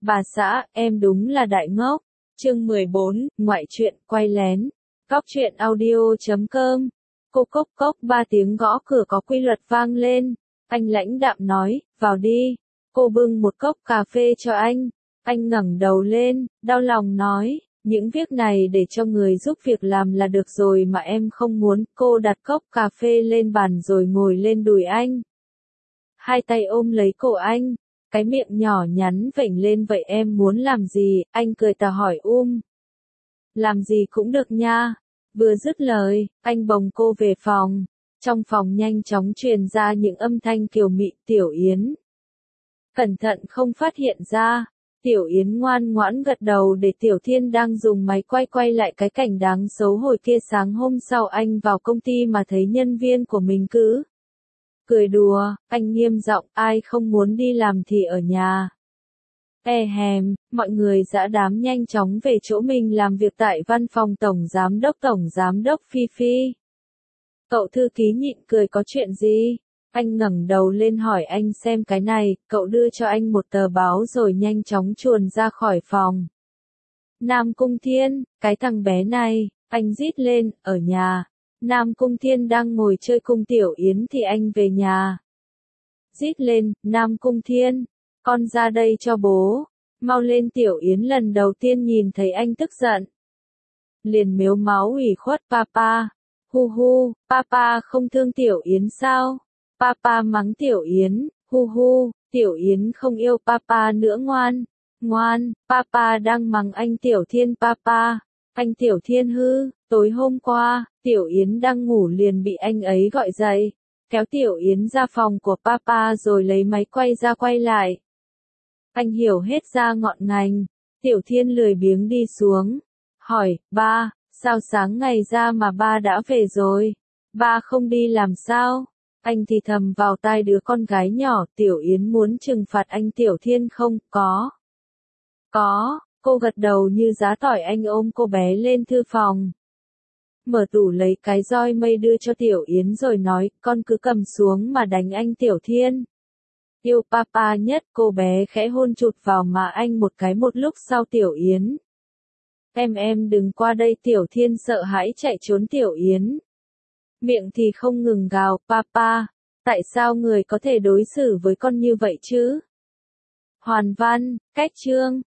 Bà xã, em đúng là đại ngốc. Chương 14, ngoại truyện, quay lén. Cóc truyện audio.com. Cô cốc cốc 3 tiếng gõ cửa có quy luật vang lên. Anh lãnh đạm nói, vào đi. Cô bưng một cốc cà phê cho anh. Anh ngẩng đầu lên, đau lòng nói, những việc này để cho người giúp việc làm là được rồi mà em không muốn. Cô đặt cốc cà phê lên bàn rồi ngồi lên đùi anh. Hai tay ôm lấy cổ anh. Cái miệng nhỏ nhắn vểnh lên, vậy em muốn làm gì? Anh cười tà hỏi Làm gì cũng được nha. Vừa dứt lời, anh bồng cô về phòng. Trong phòng nhanh chóng truyền ra những âm thanh kiều mị. Tiểu Yến cẩn thận không phát hiện ra. Tiểu Yến ngoan ngoãn gật đầu để Tiểu Thiên đang dùng máy quay lại cái cảnh đáng xấu hồi kia. Sáng hôm sau anh vào công ty mà thấy nhân viên của mình cứ cười đùa, anh nghiêm giọng, ai không muốn đi làm thì ở nhà. Mọi người dã đám nhanh chóng về chỗ mình làm việc tại văn phòng Tổng Giám đốc Phi Phi. Cậu thư ký nhịn cười, có chuyện gì? Anh ngẩng đầu lên hỏi, anh xem cái này. Cậu đưa cho anh một tờ báo rồi nhanh chóng chuồn ra khỏi phòng. Nam Cung Thiên, cái thằng bé này, anh rít lên, ở nhà. Nam Cung Thiên đang ngồi chơi cùng Tiểu Yến thì anh về nhà. Rít lên, Nam Cung Thiên, con ra đây cho bố. Mau lên. Tiểu Yến lần đầu tiên nhìn thấy anh tức giận. Liền mếu máu ủy khuất, papa. Hu hu, papa không thương Tiểu Yến sao? Papa mắng Tiểu Yến, hu hu, Tiểu Yến không yêu papa nữa. Ngoan, papa đang mắng anh Tiểu Thiên. Papa, anh Tiểu Thiên hư. Tối hôm qua, Tiểu Yến đang ngủ liền bị anh ấy gọi dậy, kéo Tiểu Yến ra phòng của papa rồi lấy máy quay ra quay lại. Anh hiểu hết ra ngọn ngành. Tiểu Thiên lười biếng đi xuống, hỏi, ba, sao sáng ngày ra mà ba đã về rồi? Ba không đi làm sao? Anh thì thầm vào tai đứa con gái nhỏ. Tiểu Yến muốn trừng phạt anh Tiểu Thiên không? Có, cô gật đầu như giá tỏi. Anh ôm cô bé lên thư phòng. Mở tủ lấy cái roi mây đưa cho Tiểu Yến rồi nói, con cứ cầm xuống mà đánh anh Tiểu Thiên. Yêu papa nhất. Cô bé khẽ hôn chụt vào má anh một cái. Một lúc sau Tiểu Yến, em đừng qua đây. Tiểu Thiên sợ hãi chạy trốn. Tiểu Yến miệng thì không ngừng gào, papa, tại sao người có thể đối xử với con như vậy chứ? Hoàn văn, cách chương